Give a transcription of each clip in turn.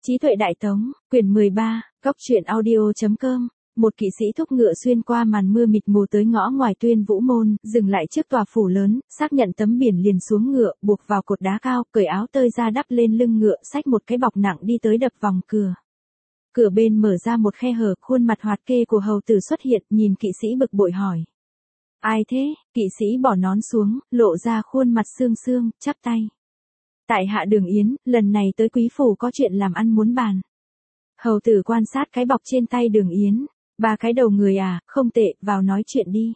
Trí tuệ đại tống, quyển 13, góc truyện audio.com. Một kỵ sĩ thúc ngựa xuyên qua màn mưa mịt mù tới ngõ ngoài Tuyên Vũ môn, dừng lại trước tòa phủ lớn, xác nhận tấm biển liền xuống ngựa, buộc vào cột đá cao, cởi áo tơi ra đắp lên lưng ngựa, xách một cái bọc nặng đi tới đập vòng cửa. Cửa bên mở ra một khe hở, khuôn mặt hoạt kê của hầu tử xuất hiện, nhìn kỵ sĩ bực bội hỏi. Ai thế? Kỵ sĩ bỏ nón xuống, lộ ra khuôn mặt xương xương, chắp tay. Tại hạ Đường Yến, lần này tới quý phủ có chuyện làm ăn muốn bàn. Hầu tử quan sát cái bọc trên tay Đường Yến. Ba cái đầu người à, không tệ, vào nói chuyện đi.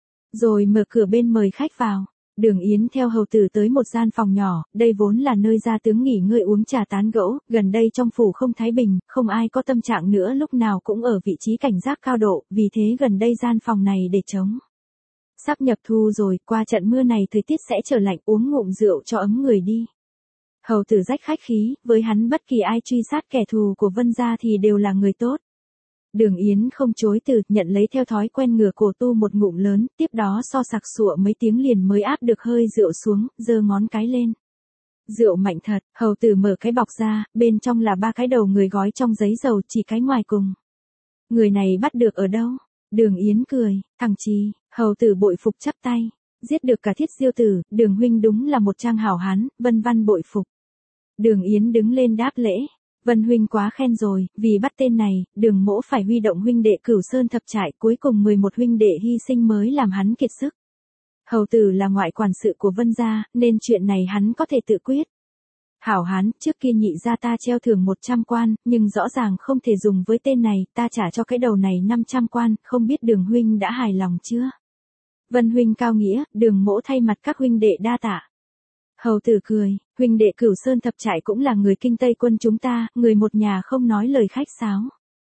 Rồi mở cửa bên mời khách vào. Đường Yến theo hầu tử tới một gian phòng nhỏ, đây vốn là nơi gia tướng nghỉ ngơi uống trà tán gẫu, gần đây trong phủ không thái bình, không ai có tâm trạng nữa lúc nào cũng ở vị trí cảnh giác cao độ, vì thế gần đây gian phòng này để trống. Sắp nhập thu rồi, qua trận mưa này thời tiết sẽ trở lạnh, uống ngụm rượu cho ấm người đi. Hầu tử rách khách khí, với hắn bất kỳ ai truy sát kẻ thù của Vân gia thì đều là người tốt. Đường Yến không chối từ, nhận lấy theo thói quen ngửa cổ tu một ngụm lớn, tiếp đó so sặc sụa mấy tiếng liền mới áp được hơi rượu xuống, giơ ngón cái lên. Rượu mạnh thật, hầu tử mở cái bọc ra, bên trong là ba cái đầu người gói trong giấy dầu, chỉ cái ngoài cùng. Người này bắt được ở đâu? Đường Yến cười, thằng Chí, hầu tử bội phục chắp tay. Giết được cả Thiết Diêu tử, Đường huynh đúng là một trang hảo hán, Vân văn bội phục. Đường Yến đứng lên đáp lễ. Vân huynh quá khen rồi, vì bắt tên này, Đường mỗ phải huy động huynh đệ Cửu Sơn thập trại, cuối cùng 11 huynh đệ hy sinh mới làm hắn kiệt sức. Hầu tử là ngoại quản sự của Vân gia, nên chuyện này hắn có thể tự quyết. Hảo hán, trước kia nhị gia ta treo thưởng 100 quan, nhưng rõ ràng không thể dùng với tên này, ta trả cho cái đầu này 500 quan, không biết Đường huynh đã hài lòng chưa? Vân huynh cao nghĩa, Đường mỗ thay mặt các huynh đệ đa tạ. Hầu tử cười, huynh đệ Cửu Sơn thập trại cũng là người Kinh Tây quân chúng ta, người một nhà không nói lời khách sáo.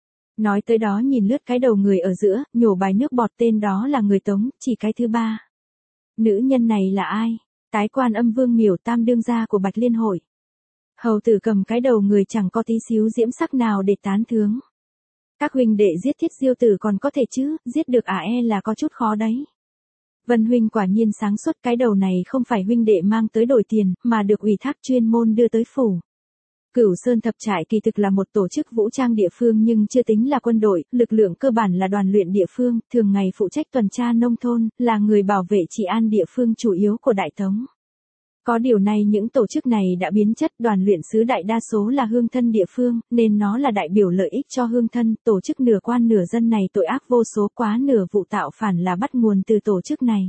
Nói tới đó nhìn lướt cái đầu người ở giữa, nhổ bài nước bọt, tên đó là người Tống, chỉ cái thứ ba. Nữ nhân này là ai? Tái Quan Âm Vương Miểu, tam đương gia của Bạch Liên Hội. Hầu tử cầm cái đầu người chẳng có tí xíu diễm sắc nào để tán thướng. Các huynh đệ giết Thiết Diêu tử còn có thể chứ, giết được là có chút khó đấy. Vân huynh quả nhiên sáng suốt, cái đầu này không phải huynh đệ mang tới đổi tiền, mà được ủy thác chuyên môn đưa tới phủ. Cửu Sơn thập trại kỳ thực là một tổ chức vũ trang địa phương nhưng chưa tính là quân đội, lực lượng cơ bản là đoàn luyện địa phương, thường ngày phụ trách tuần tra nông thôn, là người bảo vệ trị an địa phương chủ yếu của Đại Tống. Có điều này những tổ chức này đã biến chất, đoàn luyện sứ đại đa số là hương thân địa phương, nên nó là đại biểu lợi ích cho hương thân, tổ chức nửa quan nửa dân này tội ác vô số, quá nửa vụ tạo phản là bắt nguồn từ tổ chức này.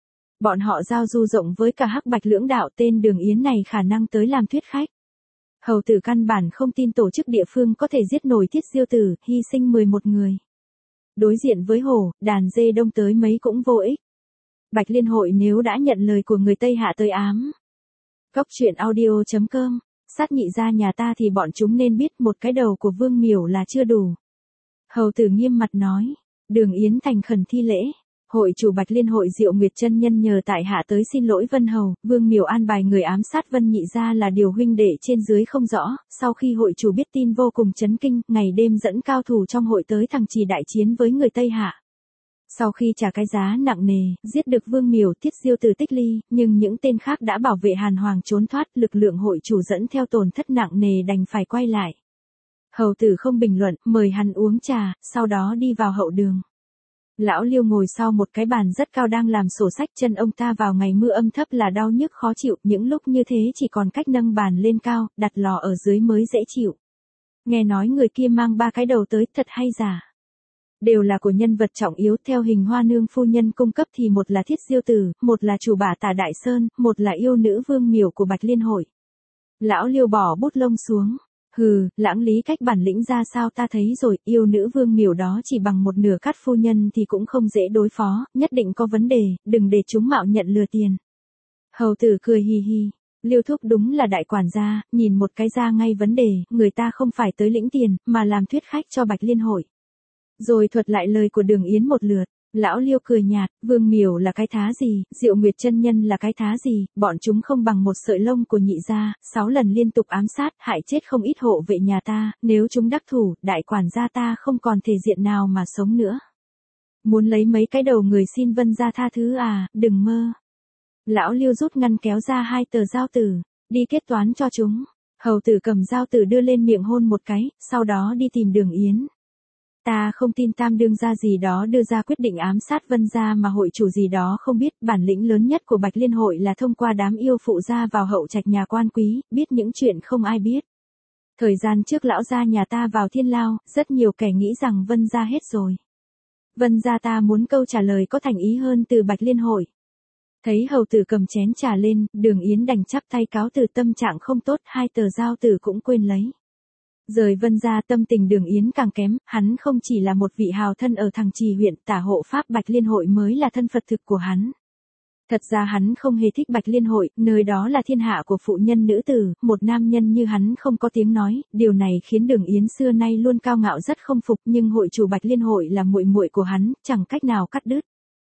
Bọn họ giao du rộng với cả Hắc Bạch lưỡng đạo, tên Đường Yến này khả năng tới làm thuyết khách. Hầu tử căn bản không tin tổ chức địa phương có thể giết nổi Thiết Diêu tử, hy sinh 11 người. Đối diện với hổ, đàn dê đông tới mấy cũng vô ích. Bạch Liên Hội nếu đã nhận lời của người Tây Hạ tới ám. Góc truyện audio.com, sát nhị gia nhà ta thì bọn chúng nên biết một cái đầu của Vương Miểu là chưa đủ. Hầu tử nghiêm mặt nói. Đường Yến thành khẩn thi lễ. Hội chủ Bạch Liên Hội Diệu Nguyệt chân nhân nhờ tại hạ tới xin lỗi Vân hầu, Vương Miểu an bài người ám sát Vân nhị gia là điều huynh đệ trên dưới không rõ, sau khi hội chủ biết tin vô cùng chấn kinh, ngày đêm dẫn cao thủ trong hội tới Thằng Trì đại chiến với người Tây Hạ. Sau khi trả cái giá nặng nề, giết được Vương Miểu, Thiết Diêu tử tích ly, nhưng những tên khác đã bảo vệ Hàn Hoàng trốn thoát, lực lượng hội chủ dẫn theo tổn thất nặng nề đành phải quay lại. Hầu tử không bình luận, mời hắn uống trà, sau đó đi vào hậu đường. Lão Liêu ngồi sau một cái bàn rất cao đang làm sổ sách, chân ông ta vào ngày mưa âm thấp là đau nhức khó chịu, những lúc như thế chỉ còn cách nâng bàn lên cao, đặt lò ở dưới mới dễ chịu. Nghe nói người kia mang ba cái đầu tới, thật hay giả? Đều là của nhân vật trọng yếu, theo Hình Hoa nương phu nhân cung cấp thì một là Thiết Diêu tử, một là chủ bả Tả Đại Sơn, một là yêu nữ Vương Miểu của Bạch Liên Hội. Lão Liêu bỏ bút lông xuống. Hừ, lãng lý cách bản lĩnh ra sao ta thấy rồi, yêu nữ Vương Miểu đó chỉ bằng một nửa Cát phu nhân thì cũng không dễ đối phó, nhất định có vấn đề, đừng để chúng mạo nhận lừa tiền. Hầu tử cười hì hì. Liêu thúc đúng là đại quản gia, nhìn một cái ra ngay vấn đề, người ta không phải tới lĩnh tiền, mà làm thuyết khách cho Bạch Liên Hội. Rồi thuật lại lời của Đường Yến một lượt. Lão Liêu cười nhạt, Vương Miểu là cái thá gì, Diệu Nguyệt chân nhân là cái thá gì, bọn chúng không bằng một sợi lông của nhị gia, 6 lần liên tục ám sát, hại chết không ít hộ vệ nhà ta, nếu chúng đắc thủ, đại quản gia ta không còn thể diện nào mà sống nữa. Muốn lấy mấy cái đầu người xin Vân gia tha thứ à, đừng mơ. Lão Liêu rút ngăn kéo ra 2 tờ giao tử, đi kết toán cho chúng. Hầu tử cầm dao tử đưa lên miệng hôn một cái, sau đó đi tìm Đường Yến. Ta không tin Tam đương gia gì đó đưa ra quyết định ám sát Vân gia mà hội chủ gì đó không biết, bản lĩnh lớn nhất của Bạch Liên hội là thông qua đám yêu phụ gia vào hậu trạch nhà quan quý, biết những chuyện không ai biết. Thời gian trước lão gia nhà ta vào thiên lao, rất nhiều kẻ nghĩ rằng Vân gia hết rồi. Vân gia ta muốn câu trả lời có thành ý hơn từ Bạch Liên hội. Thấy hầu tử cầm chén trà lên, Đường Yến đành chắp tay cáo từ, tâm trạng không tốt, hai tờ dao tử cũng quên lấy. Rời Vân gia, tâm tình Đường Yến càng kém, hắn không chỉ là một vị hào thân ở Thằng Trì huyện, tả hộ pháp Bạch Liên hội mới là thân phận thực của hắn. Thật ra hắn không hề thích Bạch Liên hội, nơi đó là thiên hạ của phụ nhân nữ tử, một nam nhân như hắn không có tiếng nói, điều này khiến Đường Yến xưa nay luôn cao ngạo rất không phục, nhưng hội chủ Bạch Liên hội là muội muội của hắn, chẳng cách nào cắt đứt.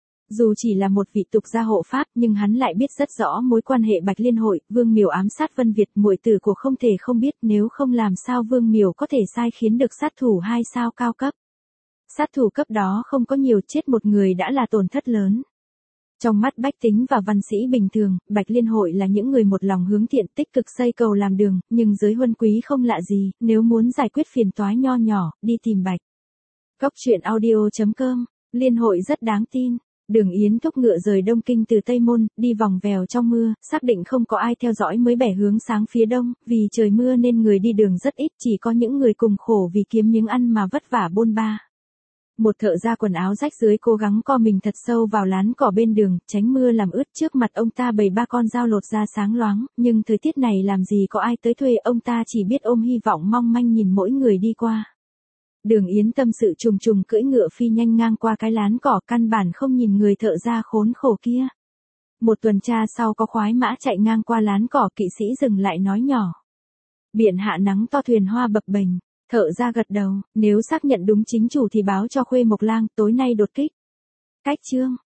Dù chỉ là một vị tục gia hộ pháp, nhưng hắn lại biết rất rõ mối quan hệ Bạch Liên hội, Vương Miểu ám sát Vân Việt, muội tử của không thể không biết, nếu không làm sao Vương Miểu có thể sai khiến được sát thủ 2 sao cao cấp. Sát thủ cấp đó không có nhiều, chết một người đã là tổn thất lớn. Trong mắt bách tính và văn sĩ bình thường, Bạch Liên hội là những người một lòng hướng thiện, tích cực xây cầu làm đường, nhưng giới huân quý không lạ gì, nếu muốn giải quyết phiền toái nho nhỏ, đi tìm Bạch. Cóc truyện audio.com, Liên hội rất đáng tin. Đường Yến thúc ngựa rời Đông Kinh từ Tây Môn, đi vòng vèo trong mưa, xác định không có ai theo dõi mới bẻ hướng sáng phía đông, vì trời mưa nên người đi đường rất ít, chỉ có những người cùng khổ vì kiếm miếng ăn mà vất vả bôn ba. Một thợ ra quần áo rách dưới cố gắng co mình thật sâu vào lán cỏ bên đường, tránh mưa làm ướt, trước mặt ông ta bày 3 con dao lột da sáng loáng, nhưng thời tiết này làm gì có ai tới thuê, ông ta chỉ biết ôm hy vọng mong manh nhìn mỗi người đi qua. Đường Yến tâm sự trùng trùng cưỡi ngựa phi nhanh ngang qua cái lán cỏ, căn bản không nhìn người thợ ra khốn khổ kia. Một tuần tra sau có khoái mã chạy ngang qua lán cỏ, kỵ sĩ dừng lại nói nhỏ. Biển hạ nắng to, thuyền hoa bập bềnh. Thợ ra gật đầu, nếu xác nhận đúng chính chủ thì báo cho Khuê Mộc Lang, tối nay đột kích. Cách chương.